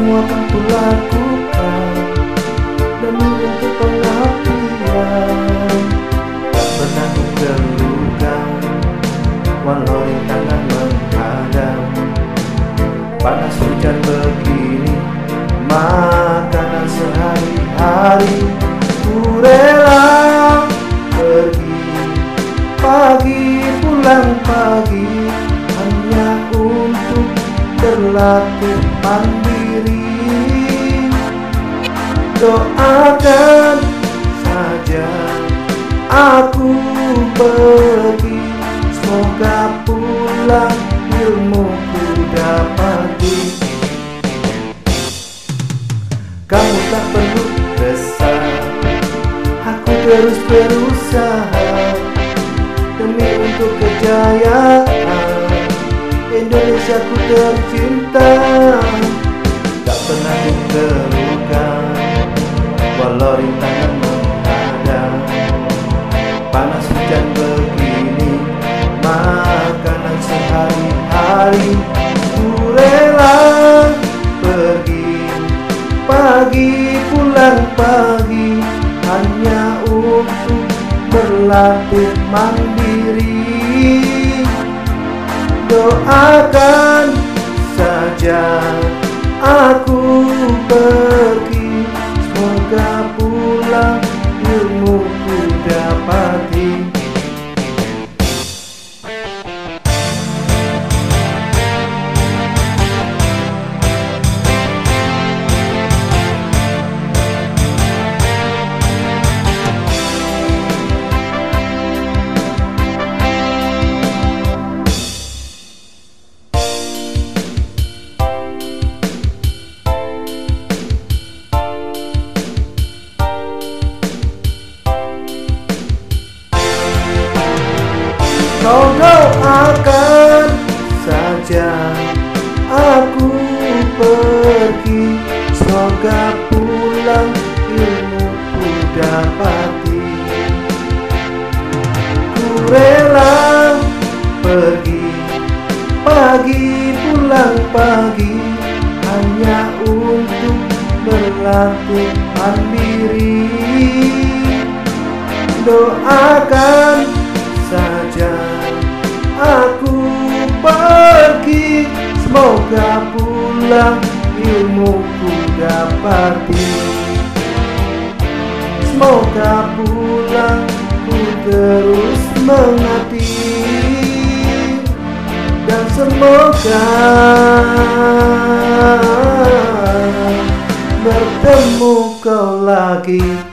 semua akan kulakukan demi untuk pengabdian. Tak pernah kugeluhkan walau rintangan menghadang. Panas hujan begini, makanan sehari-hari. Ku rela pergi pagi pulang pagi hanya untuk berlatih mandiri. Doakan saja aku pergi, semoga pulang ilmuku dapati. Kamu tak perlu resah, aku terus berusaha demi untuk kejayaan Indonesia ku tercinta. Tak pernah ku terlukan walau rintangan menghadang. Panas hujan begini, makanan sehari-hari. Ku rela pergi pagi pulang pagi hanya untuk berlatih mandiri. Doakan saja aku pergi, semoga pulang ilmuku dapati. Kau doakan saja aku pergi, semoga pulang ilmuku dapati. Ku rela pergi pagi pulang pagi hanya untuk berlatih mandiri. Doakan saja aku pergi, semoga pulang ilmuku dapati. Semoga pulang ku terus mengabdi, dan semoga bertemu kau lagi.